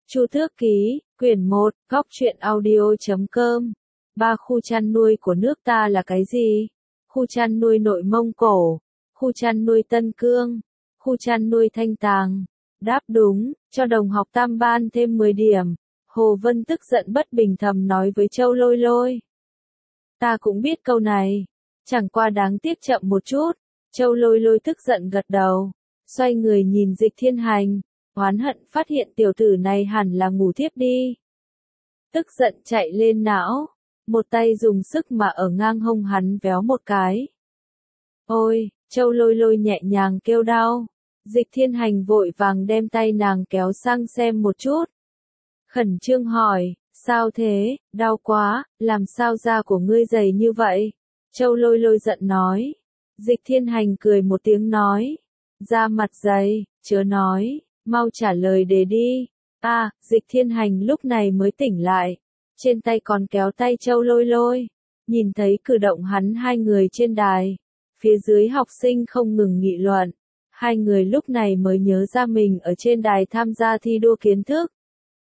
Chu Tước Ký, quyển 1, góc truyện audio.com. Ba khu chăn nuôi của nước ta là cái gì? Khu chăn nuôi Nội Mông Cổ, khu chăn nuôi Tân Cương, khu chăn nuôi Thanh Tàng. Đáp đúng, cho đồng học tam ban thêm 10 điểm. Hồ Vân tức giận bất bình thầm nói với Châu Lôi Lôi. Ta cũng biết câu này, chẳng qua đáng tiếc chậm một chút. Châu Lôi Lôi tức giận gật đầu, xoay người nhìn Dịch Thiên Hành, oán hận phát hiện tiểu tử này hẳn là ngủ thiếp đi. Tức giận chạy lên não, một tay dùng sức mà ở ngang hông hắn véo một cái. Ôi, Châu Lôi Lôi nhẹ nhàng kêu đau. Dịch Thiên Hành vội vàng đem tay nàng kéo sang xem một chút. Khẩn trương hỏi, sao thế, đau quá, làm sao da của ngươi dày như vậy? Châu Lôi Lôi giận nói. Dịch Thiên Hành cười một tiếng nói, da mặt dày, chớ nói, mau trả lời đề đi. Dịch Thiên Hành lúc này mới tỉnh lại, trên tay còn kéo tay Châu Lôi Lôi, nhìn thấy cử động hắn hai người trên đài, phía dưới học sinh không ngừng nghị luận, hai người lúc này mới nhớ ra mình ở trên đài tham gia thi đua kiến thức.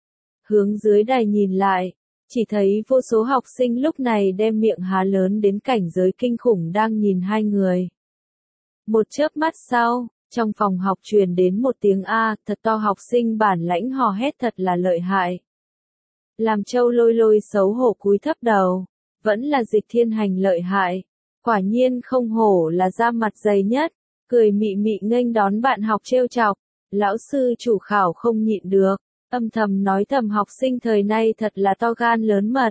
Hướng dưới đài nhìn lại, chỉ thấy vô số học sinh lúc này đem miệng há lớn đến cảnh giới kinh khủng đang nhìn hai người. Một chớp mắt sau, trong phòng học truyền đến một tiếng A thật to, học sinh bản lãnh hò hét thật là lợi hại. Làm Châu Lôi Lôi xấu hổ cúi thấp đầu, vẫn là Dịch Thiên Hành lợi hại, quả nhiên không hổ là da mặt dày nhất, cười mị mị nghênh đón bạn học trêu chọc. Lão sư chủ khảo không nhịn được, âm thầm nói thầm học sinh thời nay thật là to gan lớn mật.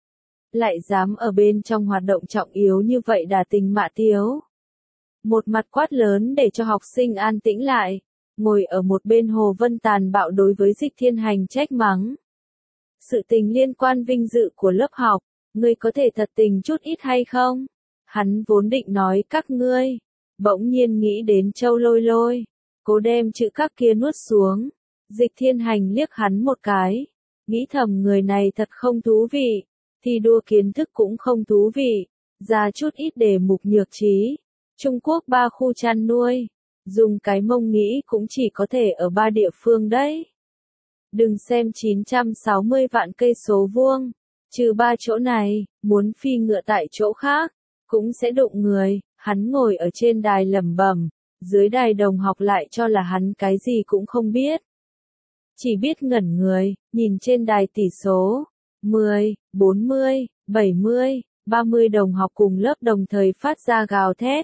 Lại dám ở bên trong hoạt động trọng yếu như vậy đả tình mạ tiếu. Một mặt quát lớn để cho học sinh an tĩnh lại, ngồi ở một bên Hồ Vân tàn bạo đối với Dịch Thiên Hành trách mắng. Sự tình liên quan vinh dự của lớp học, ngươi có thể thật tình chút ít hay không? Hắn vốn định nói các ngươi, bỗng nhiên nghĩ đến Châu Lôi Lôi, cố đem chữ các kia nuốt xuống. Dịch Thiên Hành liếc hắn một cái, nghĩ thầm người này thật không thú vị, thi đua kiến thức cũng không thú vị, ra chút ít đề mục nhược trí. Trung Quốc 3 khu chăn nuôi, dùng cái mông nghĩ cũng chỉ có thể ở 3 địa phương đấy. Đừng xem 960 vạn cây số vuông, trừ 3 chỗ này, muốn phi ngựa tại chỗ khác, cũng sẽ đụng người. Hắn ngồi ở trên đài lẩm bẩm, dưới đài đồng học lại cho là hắn cái gì cũng không biết. Chỉ biết ngẩn người, nhìn trên đài tỷ số, 10, 40, 70, 30 đồng học cùng lớp đồng thời phát ra gào thét.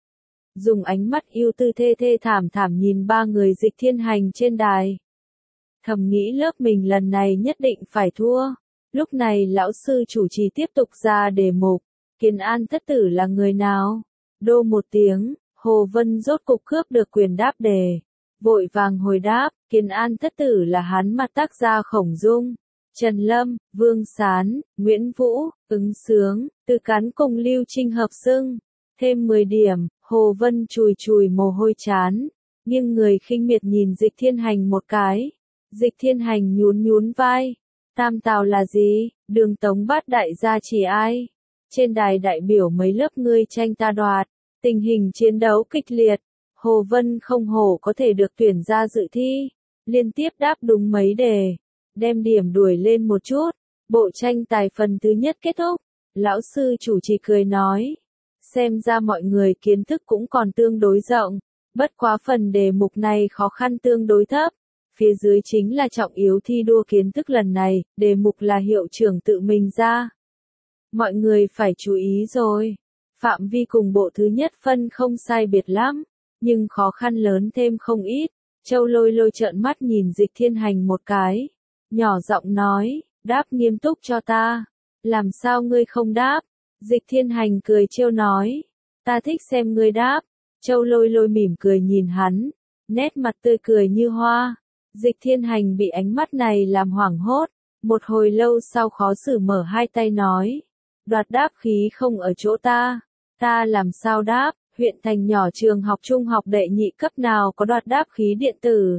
Dùng ánh mắt yêu tư thê thảm nhìn ba người Dịch Thiên Hành trên đài. Thầm nghĩ lớp mình lần này nhất định phải thua. Lúc này lão sư chủ trì tiếp tục ra đề mục, Kiến An thất tử là người nào? Đô một tiếng, Hồ Vân rốt cục cướp được quyền đáp đề. Vội vàng hồi đáp, Kiến An thất tử là hắn mặt tác gia Khổng Dung, Trần Lâm, Vương Sán, Nguyễn Vũ, Ứng Sướng, Từ Cán cùng Lưu Trinh hợp xưng. Thêm 10 điểm, Hồ Vân chùi mồ hôi chán, nghiêng người khinh miệt nhìn Dịch Thiên Hành một cái. Dịch Thiên Hành nhún vai. Tam Tào là gì? Đường Tống Bát đại gia chỉ ai? Trên đài đại biểu mấy lớp ngươi tranh ta đoạt, tình hình chiến đấu kịch liệt. Hồ Vân không hổ có thể được tuyển ra dự thi, liên tiếp đáp đúng mấy đề, đem điểm đuổi lên một chút. Bộ tranh tài phần thứ nhất kết thúc, lão sư chủ trì cười nói, xem ra mọi người kiến thức cũng còn tương đối rộng, bất quá phần đề mục này khó khăn tương đối thấp. Phía dưới chính là trọng yếu thi đua kiến thức lần này, đề mục là hiệu trưởng tự mình ra. Mọi người phải chú ý rồi, phạm vi cùng bộ thứ nhất phân không sai biệt lắm, nhưng khó khăn lớn thêm không ít. Châu Lôi Lôi trợn mắt nhìn Dịch Thiên Hành một cái, nhỏ giọng nói, đáp nghiêm túc cho ta. Làm sao ngươi không đáp? Dịch Thiên Hành cười trêu nói, ta thích xem ngươi đáp. Châu Lôi Lôi mỉm cười nhìn hắn, nét mặt tươi cười như hoa. Dịch Thiên Hành bị ánh mắt này làm hoảng hốt, một hồi lâu sau khó xử mở hai tay nói, đoạt đáp khí không ở chỗ ta làm sao đáp? Huyện thành nhỏ trường học trung học đệ nhị cấp nào có đoạt đáp khí điện tử.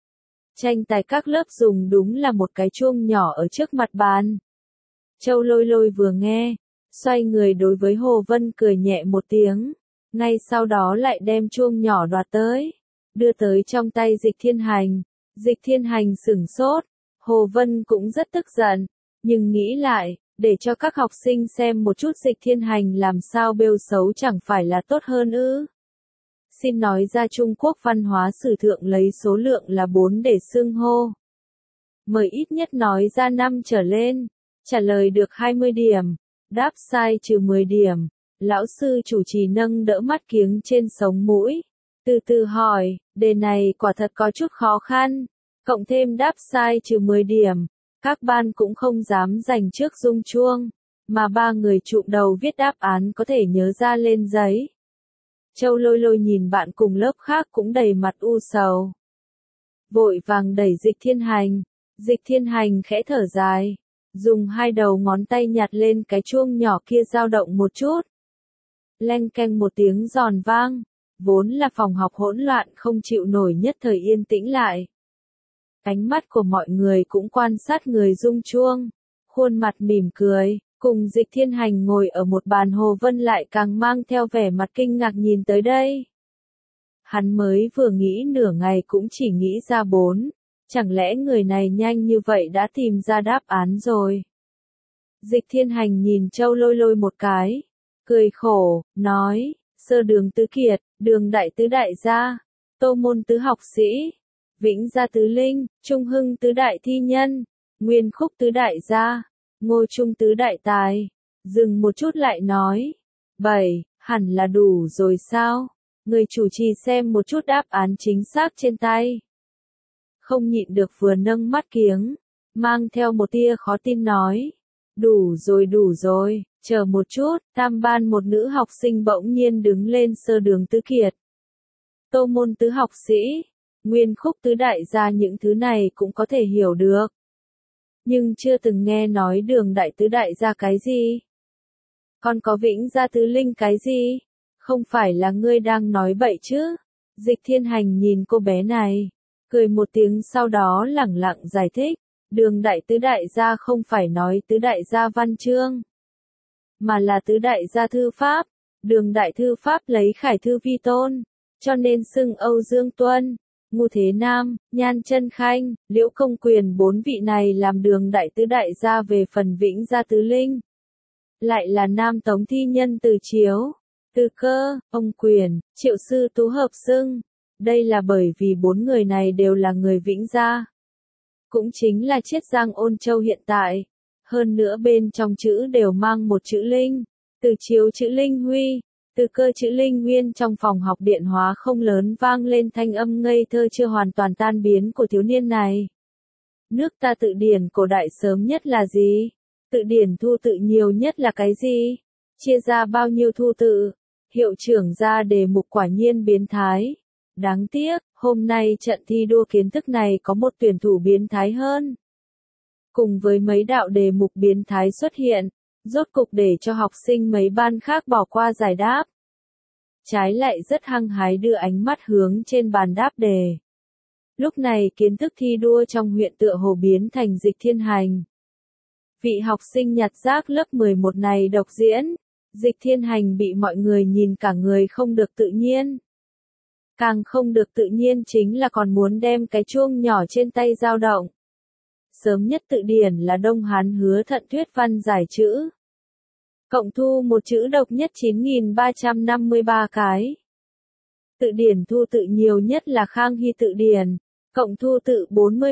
Tranh tài các lớp dùng đúng là một cái chuông nhỏ ở trước mặt bàn. Châu Lôi Lôi vừa nghe, xoay người đối với Hồ Vân cười nhẹ một tiếng, ngay sau đó lại đem chuông nhỏ đoạt tới, đưa tới trong tay Dịch Thiên Hành. Dịch Thiên Hành sửng sốt, Hồ Vân cũng rất tức giận, nhưng nghĩ lại, để cho các học sinh xem một chút Dịch Thiên Hành làm sao bêu xấu chẳng phải là tốt hơn ư. Xin nói ra Trung Quốc văn hóa sử thượng lấy số lượng là 4 để xưng hô. Mời ít nhất nói ra 5 trở lên, trả lời được 20 điểm, đáp sai trừ 10 điểm. Lão sư chủ trì nâng đỡ mắt kiếng trên sống mũi, từ từ hỏi, đề này quả thật có chút khó khăn, cộng thêm đáp sai trừ 10 điểm, các ban cũng không dám giành trước rung chuông, mà 3 người trụm đầu viết đáp án có thể nhớ ra lên giấy. Châu Lôi Lôi nhìn bạn cùng lớp khác cũng đầy mặt u sầu. Vội vàng đẩy Dịch Thiên Hành, Dịch Thiên Hành khẽ thở dài, dùng 2 đầu ngón tay nhặt lên cái chuông nhỏ kia dao động một chút. Leng keng một tiếng giòn vang, vốn là phòng học hỗn loạn không chịu nổi nhất thời yên tĩnh lại. Ánh mắt của mọi người cũng quan sát người rung chuông, khuôn mặt mỉm cười, cùng Dịch Thiên Hành ngồi ở một bàn. Hồ Vân lại càng mang theo vẻ mặt kinh ngạc nhìn tới đây. Hắn mới vừa nghĩ nửa ngày cũng chỉ nghĩ ra 4, chẳng lẽ người này nhanh như vậy đã tìm ra đáp án rồi. Dịch Thiên Hành nhìn Châu Lôi Lôi một cái, cười khổ, nói, Sơ Đường tứ kiệt, Đường đại tứ đại gia, Tô Môn tứ học sĩ, Vĩnh gia tứ linh, Trung Hưng tứ đại thi nhân, Nguyên Khúc tứ đại gia, Ngô Trung tứ đại tài. Dừng một chút lại nói, 7, hẳn là đủ rồi sao? Người chủ trì xem một chút đáp án chính xác trên tay. Không nhịn được vừa nâng mắt kiếng, mang theo một tia khó tin nói, đủ rồi, chờ một chút. Tam ban một nữ học sinh bỗng nhiên đứng lên. Sơ Đường tứ kiệt, Tô Môn tứ học sĩ, Nguyên Khúc tứ đại gia, những thứ này cũng có thể hiểu được. Nhưng chưa từng nghe nói Đường đại tứ đại gia cái gì. Còn có Vĩnh gia tứ linh cái gì? Không phải là ngươi đang nói bậy chứ? Dịch Thiên Hành nhìn cô bé này, cười một tiếng sau đó lẳng lặng giải thích. Đường đại tứ đại gia không phải nói tứ đại gia văn chương, mà là tứ đại gia thư pháp. Đường đại thư pháp lấy Khải thư vi tôn, cho nên xưng Âu Dương Tuân, Ngô Thế Nam, Nhan Chân Khanh, Liễu Công Quyền 4 vị này làm Đường đại tứ đại gia. Về phần Vĩnh gia tứ linh, lại là Nam Tống thi nhân Từ Chiếu, Từ Cơ, Ông Quyền, Triệu Sư Tú hợp xưng. Đây là bởi vì 4 người này đều là người Vĩnh gia, cũng chính là Chiết Giang Ôn Châu hiện tại. Hơn nữa bên trong chữ đều mang một chữ linh, Từ Chiếu chữ linh huy, Từ Cơ chữ linh nguyên. Trong phòng học điện hóa không lớn vang lên thanh âm ngây thơ chưa hoàn toàn tan biến của thiếu niên này. Nước ta tự điển cổ đại sớm nhất là gì? Tự điển thu tự nhiều nhất là cái gì? Chia ra bao nhiêu thu tự? Hiệu trưởng ra đề mục quả nhiên biến thái. Đáng tiếc, hôm nay trận thi đua kiến thức này có một tuyển thủ biến thái hơn. Cùng với mấy đạo đề mục biến thái xuất hiện, rốt cục để cho học sinh mấy ban khác bỏ qua giải đáp. Trái lại rất hăng hái đưa ánh mắt hướng trên bàn đáp đề. Lúc này kiến thức thi đua trong huyện tựa hồ biến thành Dịch Thiên Hành. Vị học sinh nhặt rác lớp 11 này độc diễn, Dịch Thiên Hành bị mọi người nhìn cả người không được tự nhiên. Càng không được tự nhiên chính là còn muốn đem cái chuông nhỏ trên tay dao động. Sớm nhất tự điển là Đông Hán Hứa Thận thuyết văn giải chữ. Cộng thu một chữ độc nhất 9.353 cái. Tự điển thu tự nhiều nhất là Khang Hy tự điển, cộng thu tự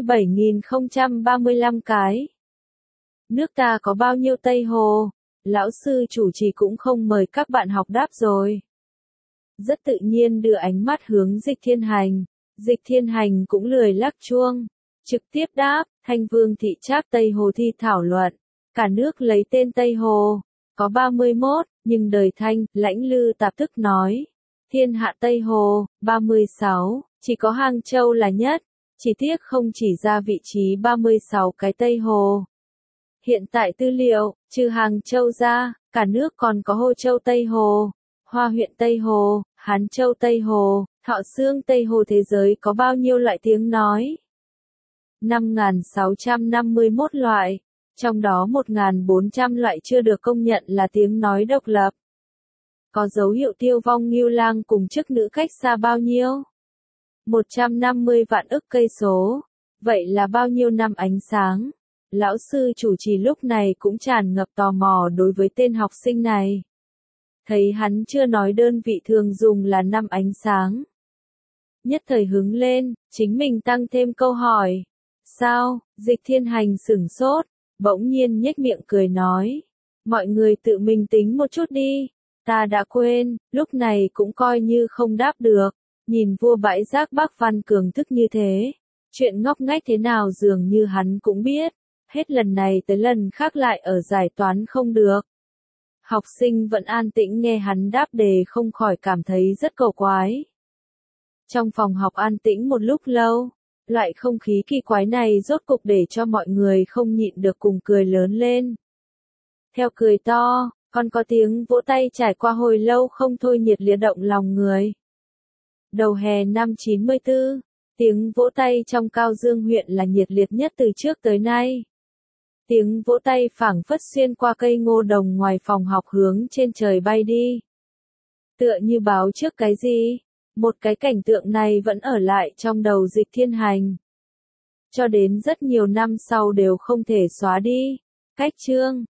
47.035 cái. Nước ta có bao nhiêu Tây Hồ? Lão sư chủ trì cũng không mời các bạn học đáp rồi. Rất tự nhiên đưa ánh mắt hướng Dịch Thiên Hành. Dịch Thiên Hành cũng lười lắc chuông, trực tiếp đáp, Thanh Vương thị tráp Tây Hồ thi thảo luận. Cả nước lấy tên Tây Hồ, có 31, nhưng đời Thanh, Lãnh Lư Tạp Thức nói. Thiên hạ Tây Hồ, 36, chỉ có Hàng Châu là nhất, chỉ tiếc không chỉ ra vị trí 36 cái Tây Hồ. Hiện tại tư liệu, trừ Hàng Châu ra, cả nước còn có Hồ Châu Tây Hồ, Hoa huyện Tây Hồ, Hán Châu Tây Hồ, Thọ Xương Tây Hồ. Thế giới có bao nhiêu loại tiếng nói? 5.651 loại, trong đó 1.400 loại chưa được công nhận là tiếng nói độc lập. Có dấu hiệu tiêu vong Ngưu Lang cùng chức nữ cách xa bao nhiêu? 150 vạn ức cây số. Vậy là bao nhiêu năm ánh sáng? Lão sư chủ trì lúc này cũng tràn ngập tò mò đối với tên học sinh này. Thấy hắn chưa nói đơn vị thường dùng là năm ánh sáng. Nhất thời hứng lên, chính mình tăng thêm câu hỏi. Sao? Dịch Thiên Hành sửng sốt, bỗng nhiên nhếch miệng cười nói. Mọi người tự mình tính một chút đi. Ta đã quên, lúc này cũng coi như không đáp được. Nhìn vua bãi rác Bác Văn Cường thức như thế. Chuyện ngóc ngách thế nào dường như hắn cũng biết. Hết lần này tới lần khác lại ở giải toán không được. Học sinh vẫn an tĩnh nghe hắn đáp đề không khỏi cảm thấy rất cầu quái. Trong phòng học an tĩnh một lúc lâu, loại không khí kỳ quái này rốt cục để cho mọi người không nhịn được cùng cười lớn lên. Theo cười to, còn có tiếng vỗ tay trải qua hồi lâu không thôi nhiệt liệt động lòng người. Đầu hè năm 94, tiếng vỗ tay trong Cao Dương huyện là nhiệt liệt nhất từ trước tới nay. Tiếng vỗ tay phảng phất xuyên qua cây ngô đồng ngoài phòng học hướng trên trời bay đi. Tựa như báo trước cái gì, một cái cảnh tượng này vẫn ở lại trong đầu Dịch Thiên Hành. Cho đến rất nhiều năm sau đều không thể xóa đi. Cách chương